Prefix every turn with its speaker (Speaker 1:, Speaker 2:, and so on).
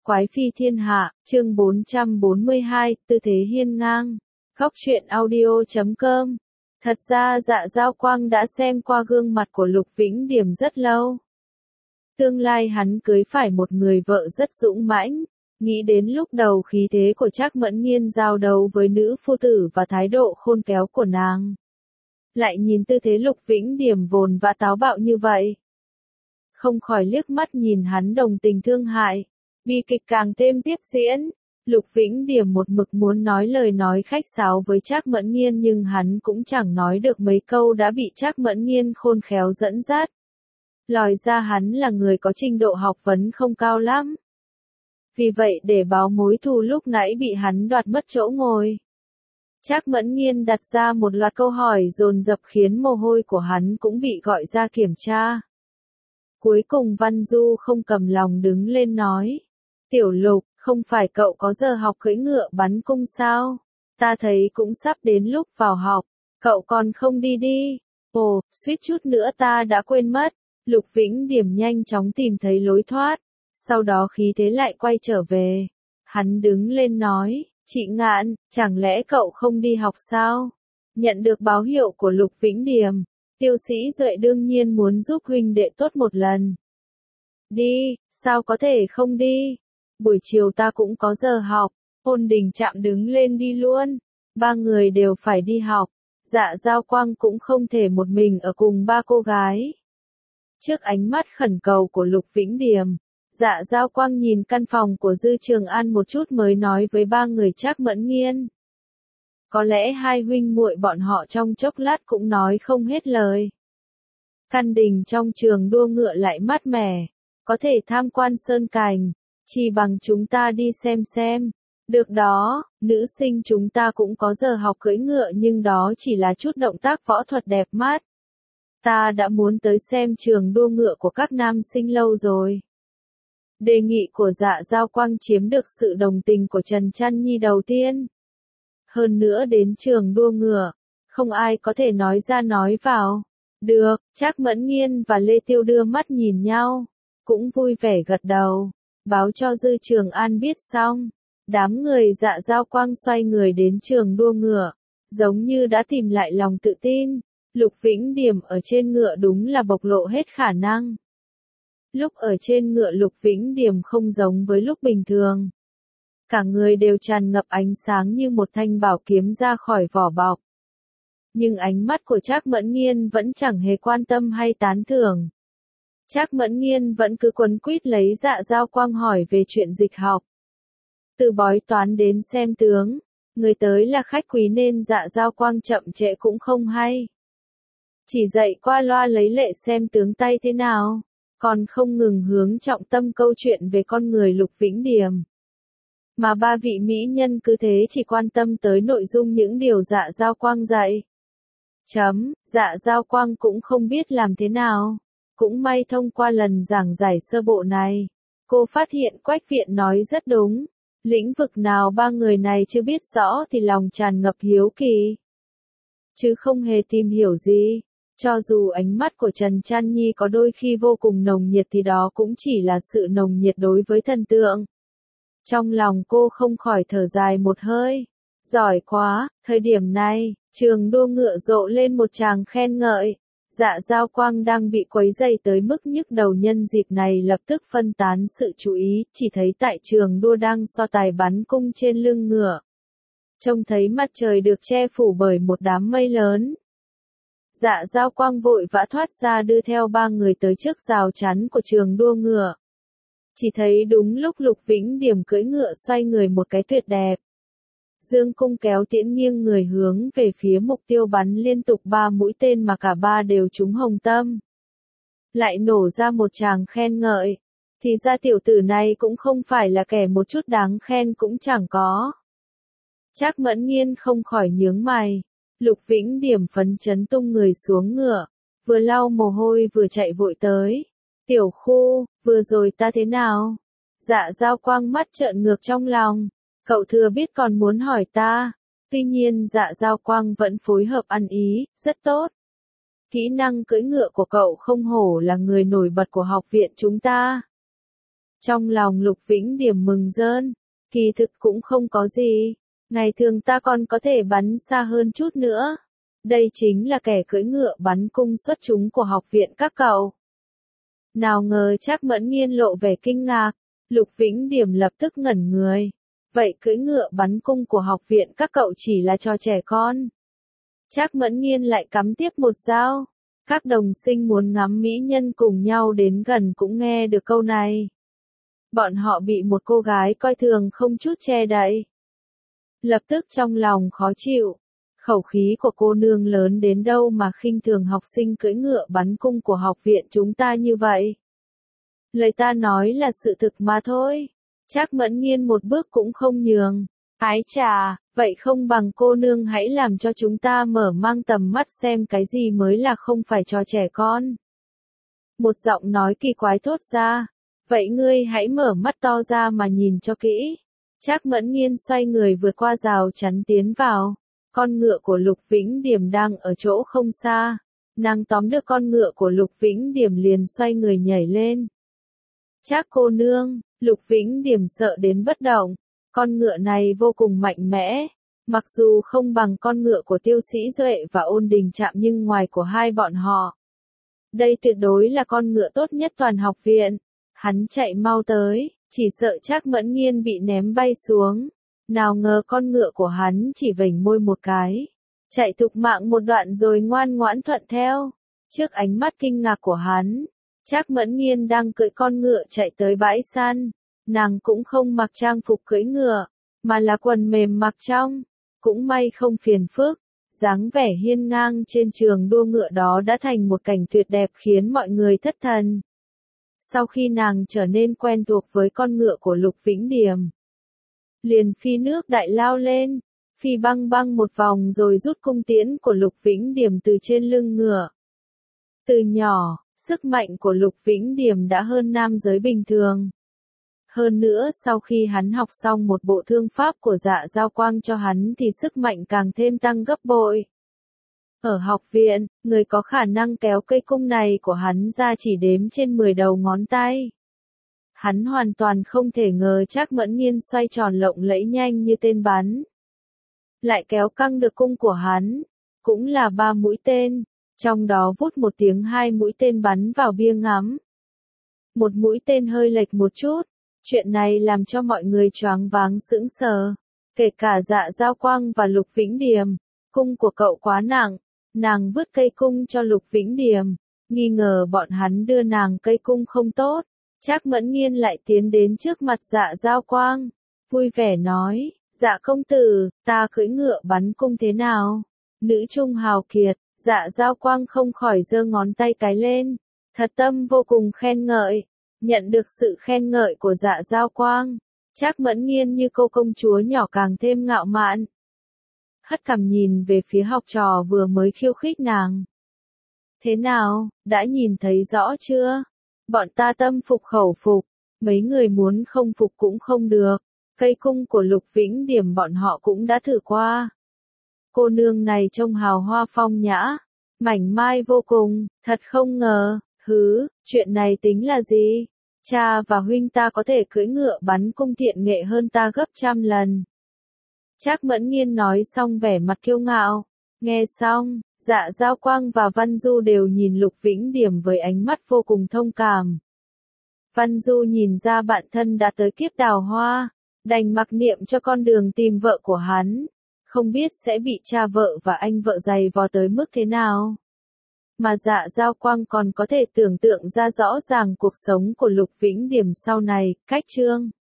Speaker 1: Quái phi thiên hạ, chương 442, tư thế hiên ngang. Góc truyện audio.com. Thật ra Dạ Giao Quang đã xem qua gương mặt của Lục Vĩnh Điểm rất lâu. Tương lai hắn cưới phải một người vợ rất dũng mãnh, nghĩ đến lúc đầu khí thế của Trác Mẫn Nghiên giao đấu với nữ phu tử và thái độ khôn khéo của nàng. Lại nhìn tư thế Lục Vĩnh Điểm vồn vã táo bạo như vậy. Không khỏi liếc mắt nhìn hắn đồng tình thương hại. Bi kịch càng thêm tiếp diễn, Lục Vĩnh Điểm một mực muốn nói lời nói khách sáo với Trác Mẫn Nghiên nhưng hắn cũng chẳng nói được mấy câu đã bị Trác Mẫn Nghiên khôn khéo dẫn dắt. Lòi ra hắn là người có trình độ học vấn không cao lắm. Vì vậy để báo mối thù lúc nãy bị hắn đoạt mất chỗ ngồi. Trác Mẫn Nghiên đặt ra một loạt câu hỏi dồn dập khiến mồ hôi của hắn cũng bị gọi ra kiểm tra. Cuối cùng Văn Du không cầm lòng đứng lên nói. Tiểu Lục, không phải cậu có giờ học cưỡi ngựa bắn cung sao? Ta thấy cũng sắp đến lúc vào học, cậu còn không đi đi. Ồ, suýt chút nữa ta đã quên mất. Lục Vĩnh Điểm nhanh chóng tìm thấy lối thoát, sau đó khí thế lại quay trở về. Hắn đứng lên nói, chị Ngạn, chẳng lẽ cậu không đi học sao? Nhận được báo hiệu của Lục Vĩnh Điểm, Tiêu Sĩ Duệ đương nhiên muốn giúp huynh đệ tốt một lần. Đi, sao có thể không đi? Buổi chiều ta cũng có giờ học. Ôn Đình Trạm đứng lên đi luôn. Ba người đều phải đi học. Dạ Giao Quang cũng không thể một mình ở cùng ba cô gái. Trước ánh mắt khẩn cầu của Lục Vĩnh Điểm, Dạ Giao Quang nhìn căn phòng của Dư Trường An một chút mới nói với ba người Trác Mẫn Nghiên. Có lẽ hai huynh muội bọn họ trong chốc lát cũng nói không hết lời. Căn đình trong trường đua ngựa lại mát mẻ, có thể tham quan sơn cảnh, chỉ bằng chúng ta đi xem. Được đó, nữ sinh chúng ta cũng có giờ học cưỡi ngựa nhưng đó chỉ là chút động tác võ thuật đẹp mắt. Ta đã muốn tới xem trường đua ngựa của các nam sinh lâu rồi. Đề nghị của Dạ Giao Quang chiếm được sự đồng tình của Trần Trăn Nhi đầu tiên. Hơn nữa đến trường đua ngựa, không ai có thể nói ra nói vào. Được, Trác Mẫn Nghiên và Lê Tiêu đưa mắt nhìn nhau, cũng vui vẻ gật đầu, báo cho Dư Trường An biết xong. Đám người Dạ Giao Quang xoay người đến trường đua ngựa, giống như đã tìm lại lòng tự tin. Lục Vĩnh Điểm ở trên ngựa đúng là bộc lộ hết khả năng. Lúc ở trên ngựa Lục Vĩnh Điểm không giống với lúc bình thường. Cả người đều tràn ngập ánh sáng như một thanh bảo kiếm ra khỏi vỏ bọc. Nhưng ánh mắt của Trác Mẫn Nghiên vẫn chẳng hề quan tâm hay tán thưởng. Trác Mẫn Nghiên vẫn cứ quấn quýt lấy Dạ Giao Quang hỏi về chuyện dịch học. Từ bói toán đến xem tướng, người tới là khách quý nên Dạ Giao Quang chậm trễ cũng không hay. Chỉ dạy qua loa lấy lệ xem tướng tay thế nào, còn không ngừng hướng trọng tâm câu chuyện về con người Lục Vĩnh Điểm. Mà ba vị mỹ nhân cứ thế chỉ quan tâm tới nội dung những điều Dạ Giao Quang dạy. Dạ Giao Quang cũng không biết làm thế nào. Cũng may thông qua lần giảng giải sơ bộ này, cô phát hiện Quách Viện nói rất đúng. Lĩnh vực nào ba người này chưa biết rõ thì lòng tràn ngập hiếu kỳ. Chứ không hề tìm hiểu gì. Cho dù ánh mắt của Trần Trăn Nhi có đôi khi vô cùng nồng nhiệt thì đó cũng chỉ là sự nồng nhiệt đối với thần tượng. Trong lòng cô không khỏi thở dài một hơi. Giỏi quá, thời điểm này, trường đua ngựa rộ lên một tràng khen ngợi. Dạ Giao Quang đang bị quấy dày tới mức nhức đầu nhân dịp này lập tức phân tán sự chú ý, chỉ thấy tại trường đua đang so tài bắn cung trên lưng ngựa. Trông thấy mặt trời được che phủ bởi một đám mây lớn. Dạ Giao Quang vội vã thoát ra đưa theo ba người tới trước rào chắn của trường đua ngựa. Chỉ thấy đúng lúc Lục Vĩnh Điểm cưỡi ngựa xoay người một cái tuyệt đẹp. Dương cung kéo tiễn nghiêng người hướng về phía mục tiêu bắn liên tục 3 mũi tên mà cả ba đều trúng hồng tâm. Lại nổ ra một tràng khen ngợi. Thì ra tiểu tử này cũng không phải là kẻ một chút đáng khen cũng chẳng có. Trác Mẫn Nghiên không khỏi nhướng mày. Lục Vĩnh Điểm phấn chấn tung người xuống ngựa, vừa lau mồ hôi vừa chạy vội tới. Tiểu Khu, vừa rồi ta thế nào? Dạ Giao Quang mắt trợn ngược trong lòng. Cậu thừa biết còn muốn hỏi ta. Tuy nhiên Dạ Giao Quang vẫn phối hợp ăn ý, rất tốt. Kỹ năng cưỡi ngựa của cậu không hổ là người nổi bật của học viện chúng ta. Trong lòng Lục Vĩnh Điểm mừng rơn, kỳ thực cũng không có gì, ngày thường ta còn có thể bắn xa hơn chút nữa. Đây chính là kẻ cưỡi ngựa bắn cung xuất chúng của học viện các cậu. Nào ngờ Trác Mẫn Nghiên lộ vẻ kinh ngạc, Lục Vĩnh Điểm lập tức ngẩn người. Vậy cưỡi ngựa bắn cung của học viện các cậu chỉ là trò trẻ con. Trác Mẫn Nghiên lại cắm tiếp một dao. Các đồng sinh muốn ngắm mỹ nhân cùng nhau đến gần cũng nghe được câu này. Bọn họ bị một cô gái coi thường không chút che đậy. Lập tức trong lòng khó chịu. Khẩu khí của cô nương lớn đến đâu mà khinh thường học sinh cưỡi ngựa bắn cung của học viện chúng ta như vậy. Lời ta nói là sự thực mà thôi. Trác Mẫn Nghiên một bước cũng không nhường. Ái chà, vậy không bằng cô nương hãy làm cho chúng ta mở mang tầm mắt xem cái gì mới là không phải trò trẻ con. Một giọng nói kỳ quái thốt ra. Vậy ngươi hãy mở mắt to ra mà nhìn cho kỹ. Trác Mẫn Nghiên xoay người vượt qua rào chắn tiến vào. Con ngựa của Lục Vĩnh Điểm đang ở chỗ không xa. Nàng tóm được con ngựa của Lục Vĩnh Điểm liền xoay người nhảy lên. Trác cô nương, Lục Vĩnh Điểm sợ đến bất động. Con ngựa này vô cùng mạnh mẽ. Mặc dù không bằng con ngựa của Tiêu Sĩ Duệ và Ôn Đình Trạm nhưng ngoài của hai bọn họ. Đây tuyệt đối là con ngựa tốt nhất toàn học viện. Hắn chạy mau tới, chỉ sợ Trác Mẫn Nghiên bị ném bay xuống. Nào ngờ con ngựa của hắn chỉ vểnh môi một cái. Chạy thục mạng một đoạn rồi ngoan ngoãn thuận theo. Trước ánh mắt kinh ngạc của hắn, Trác Mẫn Nghiên đang cưỡi con ngựa chạy tới bãi săn. Nàng cũng không mặc trang phục cưỡi ngựa, mà là quần mềm mặc trong. Cũng may không phiền phức. Dáng vẻ hiên ngang trên trường đua ngựa đó đã thành một cảnh tuyệt đẹp khiến mọi người thất thần. Sau khi nàng trở nên quen thuộc với con ngựa của Lục Vĩnh Điểm, liền phi nước đại lao lên, phi băng băng một vòng rồi rút cung tiễn của Lục Vĩnh Điểm từ trên lưng ngựa. Từ nhỏ, sức mạnh của Lục Vĩnh Điểm đã hơn nam giới bình thường. Hơn nữa sau khi hắn học xong một bộ thương pháp của Dạ Giao Quang cho hắn thì sức mạnh càng thêm tăng gấp bội. Ở học viện, người có khả năng kéo cây cung này của hắn ra chỉ đếm trên 10 đầu ngón tay. Hắn hoàn toàn không thể ngờ Trác Mẫn Nghiên xoay tròn lộng lẫy nhanh như tên bắn. Lại kéo căng được cung của hắn, cũng là 3 mũi tên, trong đó vút một tiếng 2 mũi tên bắn vào bia ngắm. Một mũi tên hơi lệch một chút, chuyện này làm cho mọi người choáng váng sững sờ, kể cả Dạ Giao Quang và Lục Vĩnh Điểm. Cung của cậu quá nặng. Nàng vứt cây cung cho Lục Vĩnh Điểm, nghi ngờ bọn hắn đưa nàng cây cung không tốt. Trác Mẫn Nghiên lại tiến đến trước mặt Dạ Giao Quang, vui vẻ nói, Dạ công tử, ta cưỡi ngựa bắn cung thế nào? Nữ trung hào kiệt, Dạ Giao Quang không khỏi giơ ngón tay cái lên, thật tâm vô cùng khen ngợi. Nhận được sự khen ngợi của Dạ Giao Quang, Trác Mẫn Nghiên như cô công chúa nhỏ càng thêm ngạo mạn. Hất cằm nhìn về phía học trò vừa mới khiêu khích nàng. Thế nào, đã nhìn thấy rõ chưa? Bọn ta tâm phục khẩu phục, mấy người muốn không phục cũng không được. Cây cung của Lục Vĩnh Điểm bọn họ cũng đã thử qua. Cô nương này trông hào hoa phong nhã, mảnh mai vô cùng, thật không ngờ, chuyện này tính là gì? Cha và huynh ta có thể cưỡi ngựa bắn cung tiện nghệ hơn ta gấp trăm lần. Trác Mẫn Nghiên nói xong vẻ mặt kiêu ngạo. Nghe xong, Dạ Giao Quang và Văn Du đều nhìn Lục Vĩnh Điểm với ánh mắt vô cùng thông cảm. Văn Du nhìn ra bạn thân đã tới kiếp đào hoa, đành mặc niệm cho con đường tìm vợ của hắn. Không biết sẽ bị cha vợ và anh vợ giày vò tới mức thế nào. Mà Dạ Giao Quang còn có thể tưởng tượng ra rõ ràng cuộc sống của Lục Vĩnh Điểm sau này, cách chương